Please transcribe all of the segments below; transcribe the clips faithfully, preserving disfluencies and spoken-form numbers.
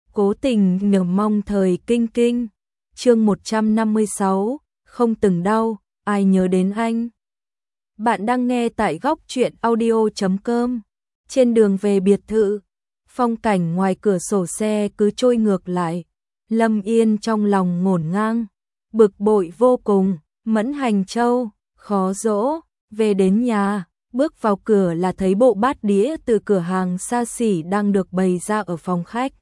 Cố tình nhờ mong thời kinh kinh. Chương một trăm năm mươi sáu, không từng đau, ai nhớ đến anh. Bạn đang nghe tại góc truyện audio chấm com. Trên đường về biệt thự, phong cảnh ngoài cửa sổ xe cứ trôi ngược lại. Lâm Yên trong lòng ngổn ngang, bực bội vô cùng. Mẫn Hành Châu, khó dỗ. Về đến nhà, bước vào cửa là thấy bộ bát đĩa từ cửa hàng xa xỉ đang được bày ra ở phòng khách.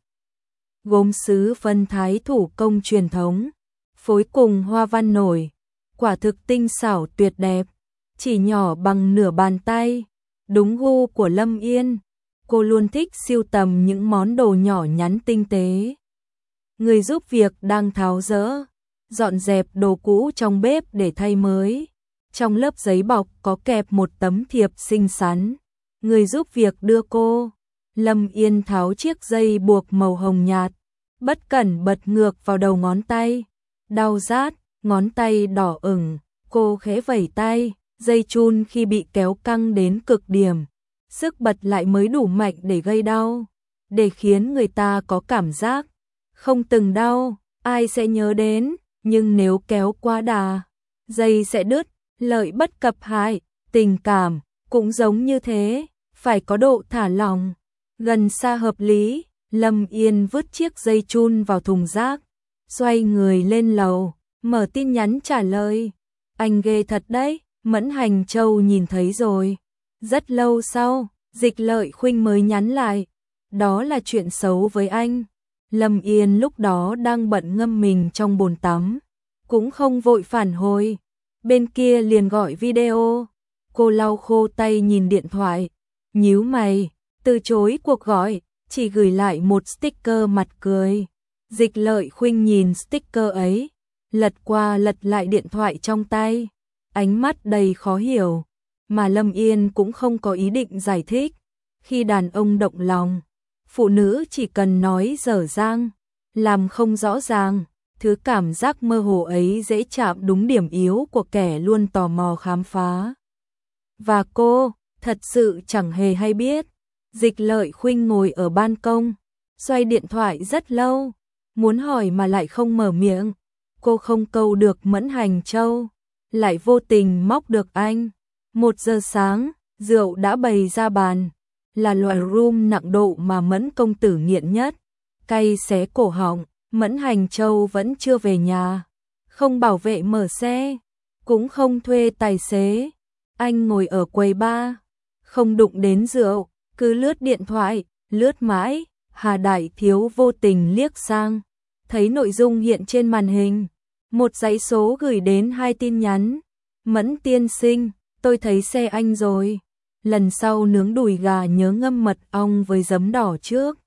Gốm sứ phân thái thủ công truyền thống, phối cùng hoa văn nổi, quả thực tinh xảo tuyệt đẹp, chỉ nhỏ bằng nửa bàn tay, đúng gu của Lâm Yên. Cô luôn thích sưu tầm những món đồ nhỏ nhắn tinh tế. Người giúp việc đang tháo dỡ, dọn dẹp đồ cũ trong bếp để thay mới. Trong lớp giấy bọc có kẹp một tấm thiệp xinh xắn. Người giúp việc đưa cô. Lâm Yên tháo chiếc dây buộc màu hồng nhạt, bất cẩn bật ngược vào đầu ngón tay. Đau rát, ngón tay đỏ ửng, cô khẽ vẩy tay, dây chun khi bị kéo căng đến cực điểm. Sức bật lại mới đủ mạnh để gây đau, để khiến người ta có cảm giác không từng đau, ai sẽ nhớ đến, nhưng nếu kéo quá đà, dây sẽ đứt. Lợi bất cập hại, tình cảm cũng giống như thế, phải có độ thả lỏng, gần xa hợp lý. Lâm Yên vứt chiếc dây chun vào thùng rác, xoay người lên lầu, mở tin nhắn trả lời. Anh ghê thật đấy, Mẫn Hành Châu nhìn thấy rồi. Rất lâu sau, Dịch Lợi Khuynh mới nhắn lại, đó là chuyện xấu với anh. Lâm Yên lúc đó đang bận ngâm mình trong bồn tắm, cũng không vội phản hồi. Bên kia liền gọi video, cô lau khô tay nhìn điện thoại, nhíu mày, từ chối cuộc gọi, chỉ gửi lại một sticker mặt cười. Dịch Lợi Khuynh nhìn sticker ấy, lật qua lật lại điện thoại trong tay, ánh mắt đầy khó hiểu, mà Lâm Yên cũng không có ý định giải thích. Khi đàn ông động lòng, phụ nữ chỉ cần nói dở dang, làm không rõ ràng. Thứ cảm giác mơ hồ ấy dễ chạm đúng điểm yếu của kẻ luôn tò mò khám phá. Và cô, thật sự chẳng hề hay biết. Dịch Lợi Khuynh ngồi ở ban công, xoay điện thoại rất lâu, muốn hỏi mà lại không mở miệng. Cô không câu được Mẫn Hành Châu, lại vô tình móc được anh. Một giờ sáng, rượu đã bày ra bàn, là loại rum nặng độ mà Mẫn công tử nghiện nhất, cay xé cổ họng. Mẫn Hành Châu vẫn chưa về nhà, không bảo vệ mở xe, cũng không thuê tài xế. Anh ngồi ở quầy bar, không đụng đến rượu, cứ lướt điện thoại, lướt mãi. Hà Đại Thiếu vô tình liếc sang, thấy nội dung hiện trên màn hình, một dãy số gửi đến hai tin nhắn. Mẫn tiên sinh, tôi thấy xe anh rồi, lần sau nướng đùi gà nhớ ngâm mật ong với giấm đỏ trước,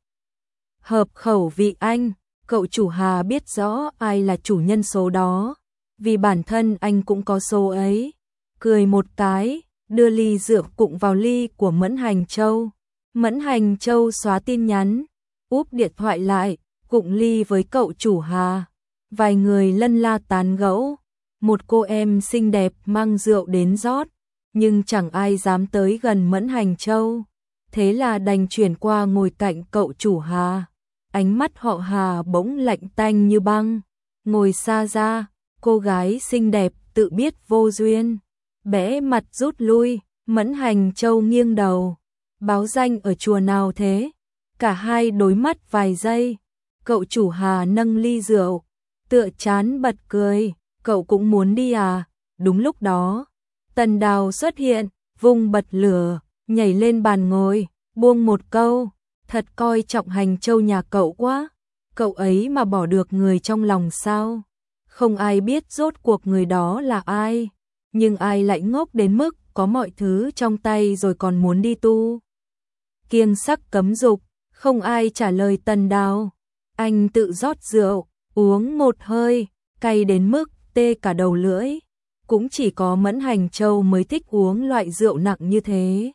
hợp khẩu vị anh. Cậu chủ Hà biết rõ ai là chủ nhân số đó, vì bản thân anh cũng có số ấy. Cười một cái, đưa ly rượu cụng vào ly của Mẫn Hành Châu. Mẫn Hành Châu xóa tin nhắn, úp điện thoại lại, cụng ly với cậu chủ Hà. Vài người lân la tán gẫu, một cô em xinh đẹp mang rượu đến rót, nhưng chẳng ai dám tới gần Mẫn Hành Châu. Thế là đành chuyển qua ngồi cạnh cậu chủ Hà. Ánh mắt họ Hà bỗng lạnh tanh như băng. Ngồi xa ra, cô gái xinh đẹp tự biết vô duyên, bẽ mặt rút lui. Mẫn Hành Châu nghiêng đầu, báo danh ở chùa nào thế? Cả hai đối mắt vài giây. Cậu chủ Hà nâng ly rượu, tựa chán bật cười. Cậu cũng muốn đi à? Đúng lúc đó, Tần Đào xuất hiện, vung bật lửa, nhảy lên bàn ngồi, buông một câu. Thật coi trọng Hành Châu nhà cậu quá, cậu ấy mà bỏ được người trong lòng sao? Không ai biết rốt cuộc người đó là ai, nhưng ai lại ngốc đến mức có mọi thứ trong tay rồi còn muốn đi tu. Kiêng sắc cấm dục, không ai trả lời Tần Đào. Anh tự rót rượu, uống một hơi, cay đến mức tê cả đầu lưỡi. Cũng chỉ có Mẫn Hành Châu mới thích uống loại rượu nặng như thế.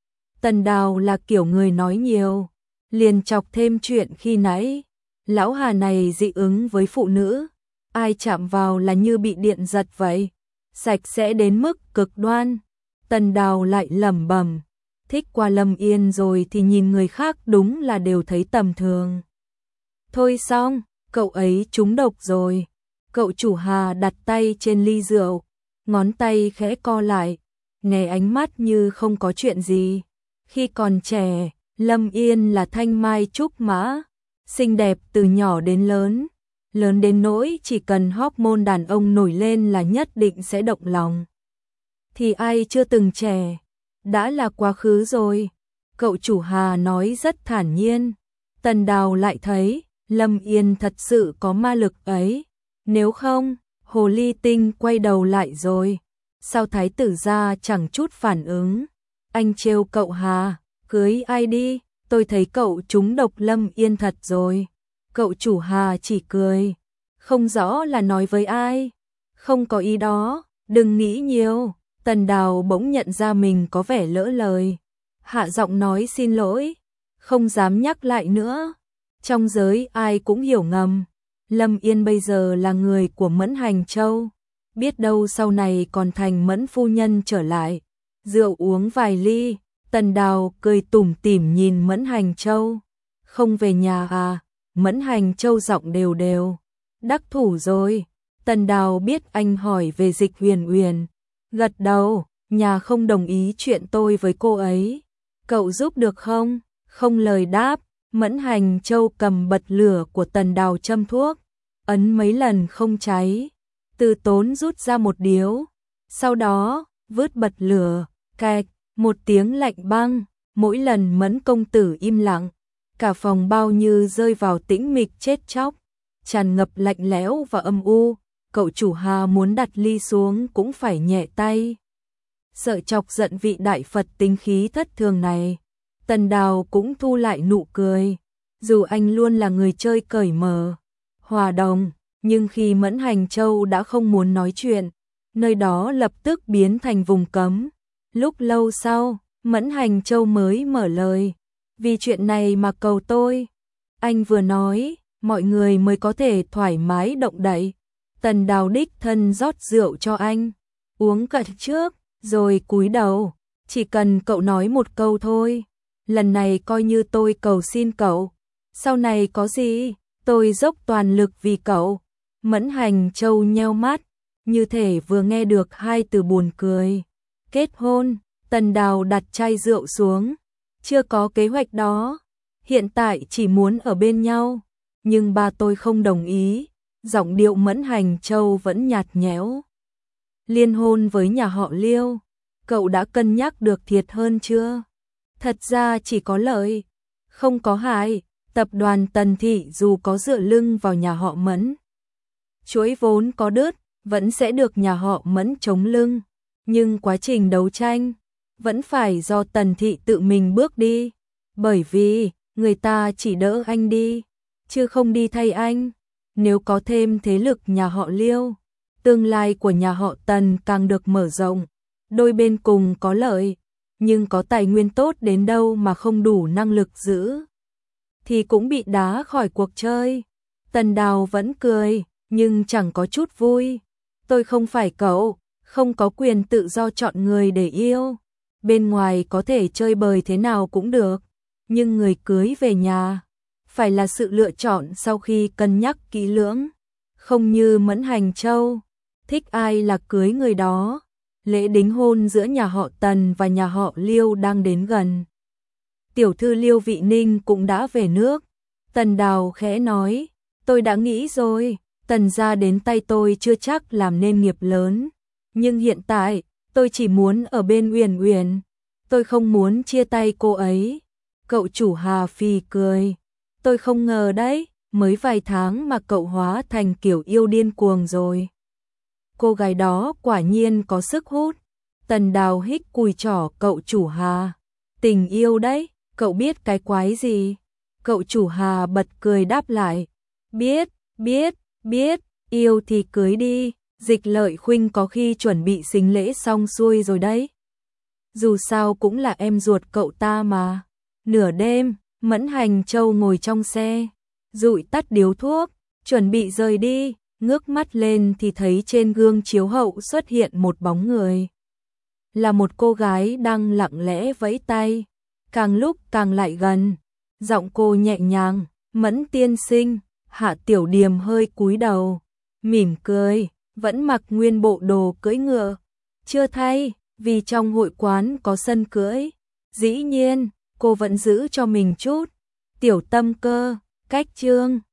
Tần Đào là kiểu người nói nhiều, liền chọc thêm chuyện khi nãy. Lão Hà này dị ứng với phụ nữ, ai chạm vào là như bị điện giật vậy, sạch sẽ đến mức cực đoan. Tần Đào lại lẩm bẩm, thích qua Lâm Yên rồi thì nhìn người khác đúng là đều thấy tầm thường. Thôi xong, cậu ấy trúng độc rồi. Cậu chủ Hà đặt tay trên ly rượu, ngón tay khẽ co lại, né ánh mắt như không có chuyện gì. Khi còn trẻ, Lâm Yên là thanh mai trúc mã, xinh đẹp từ nhỏ đến lớn, lớn đến nỗi chỉ cần hormone đàn ông nổi lên là nhất định sẽ động lòng. Thì ai chưa từng trẻ, đã là quá khứ rồi. Cậu chủ Hà nói rất thản nhiên. Tần Đào lại thấy Lâm Yên thật sự có ma lực ấy. Nếu không, hồ ly tinh quay đầu lại rồi. Sao thái tử gia chẳng chút phản ứng? Anh trêu cậu Hà, cưới ai đi, tôi thấy cậu trúng độc Lâm Yên thật rồi. Cậu chủ Hà chỉ cười, không rõ là nói với ai. Không có ý đó, đừng nghĩ nhiều. Tần Đào bỗng nhận ra mình có vẻ lỡ lời, hạ giọng nói xin lỗi, không dám nhắc lại nữa. Trong giới ai cũng hiểu ngầm, Lâm Yên bây giờ là người của Mẫn Hành Châu, biết đâu sau này còn thành Mẫn phu nhân trở lại. Rượu uống vài ly, Tần Đào cười tủm tỉm nhìn Mẫn Hành Châu. Không về nhà à? Mẫn Hành Châu giọng đều đều. Đắc thủ rồi. Tần Đào biết anh hỏi về Dịch Huyền Huyền, gật đầu. Nhà không đồng ý chuyện tôi với cô ấy, cậu giúp được không? Không lời đáp. Mẫn Hành Châu cầm bật lửa của Tần Đào châm thuốc, ấn mấy lần không cháy, từ tốn rút ra một điếu, sau đó vứt bật lửa, cạch, một tiếng lạnh băng. Mỗi lần Mẫn công tử im lặng, cả phòng bao như rơi vào tĩnh mịch chết chóc, tràn ngập lạnh lẽo và âm u. Cậu chủ Hà muốn đặt ly xuống cũng phải nhẹ tay, sợ chọc giận vị đại Phật tính khí thất thường này. Tần Đào cũng thu lại nụ cười, dù anh luôn là người chơi cởi mở, hòa đồng, nhưng khi Mẫn Hành Châu đã không muốn nói chuyện, nơi đó lập tức biến thành vùng cấm. Lúc lâu sau, Mẫn Hành Châu mới mở lời, vì chuyện này mà cầu tôi. Anh vừa nói, mọi người mới có thể thoải mái động đậy. Tần Đào đích thân rót rượu cho anh, uống cạn trước, rồi cúi đầu, chỉ cần cậu nói một câu thôi. Lần này coi như tôi cầu xin cậu, sau này có gì, tôi dốc toàn lực vì cậu. Mẫn Hành Châu nheo mắt, như thể vừa nghe được hai từ buồn cười. Kết hôn. Tần Đào đặt chai rượu xuống, chưa có kế hoạch đó, hiện tại chỉ muốn ở bên nhau, nhưng ba tôi không đồng ý. Giọng điệu Mẫn Hành Châu vẫn nhạt nhẽo. Liên hôn với nhà họ Liêu, cậu đã cân nhắc được thiệt hơn chưa? Thật ra chỉ có lợi, không có hại. Tập đoàn Tần Thị dù có dựa lưng vào nhà họ Mẫn, chuỗi vốn có đứt, vẫn sẽ được nhà họ Mẫn chống lưng. Nhưng quá trình đấu tranh, vẫn phải do Tần Thị tự mình bước đi. Bởi vì, người ta chỉ đỡ anh đi, chứ không đi thay anh. Nếu có thêm thế lực nhà họ Liêu, tương lai của nhà họ Tần càng được mở rộng. Đôi bên cùng có lợi, nhưng có tài nguyên tốt đến đâu mà không đủ năng lực giữ, thì cũng bị đá khỏi cuộc chơi. Tần Đào vẫn cười, nhưng chẳng có chút vui. Tôi không phải cậu, không có quyền tự do chọn người để yêu. Bên ngoài có thể chơi bời thế nào cũng được, nhưng người cưới về nhà phải là sự lựa chọn sau khi cân nhắc kỹ lưỡng. Không như Mẫn Hành Châu, thích ai là cưới người đó. Lễ đính hôn giữa nhà họ Tần và nhà họ Liêu đang đến gần. Tiểu thư Liêu Vị Ninh cũng đã về nước. Tần Đào khẽ nói, tôi đã nghĩ rồi, Tần gia đến tay tôi chưa chắc làm nên nghiệp lớn, nhưng hiện tại tôi chỉ muốn ở bên Uyển Uyển, tôi không muốn chia tay cô ấy. Cậu chủ Hà phì cười, tôi không ngờ đấy, mới vài tháng mà cậu hóa thành kiểu yêu điên cuồng rồi. Cô gái đó quả nhiên có sức hút. Tần Đào hít cùi trỏ cậu chủ Hà, tình yêu đấy, cậu biết cái quái gì? Cậu chủ Hà bật cười đáp lại, biết, biết, biết, yêu thì cưới đi. Dịch Lợi Khuynh có khi chuẩn bị sính lễ xong xuôi rồi đấy. Dù sao cũng là em ruột cậu ta mà. Nửa đêm, Mẫn Hành Châu ngồi trong xe, dụi tắt điếu thuốc, chuẩn bị rời đi, ngước mắt lên thì thấy trên gương chiếu hậu xuất hiện một bóng người. Là một cô gái đang lặng lẽ vẫy tay, càng lúc càng lại gần, giọng cô nhẹ nhàng, Mẫn tiên sinh, Hạ Tiểu Điềm hơi cúi đầu, mỉm cười, vẫn mặc nguyên bộ đồ cưỡi ngựa, chưa thay, vì trong hội quán có sân cưỡi. Dĩ nhiên, cô vẫn giữ cho mình chút tiểu tâm cơ, cách trương.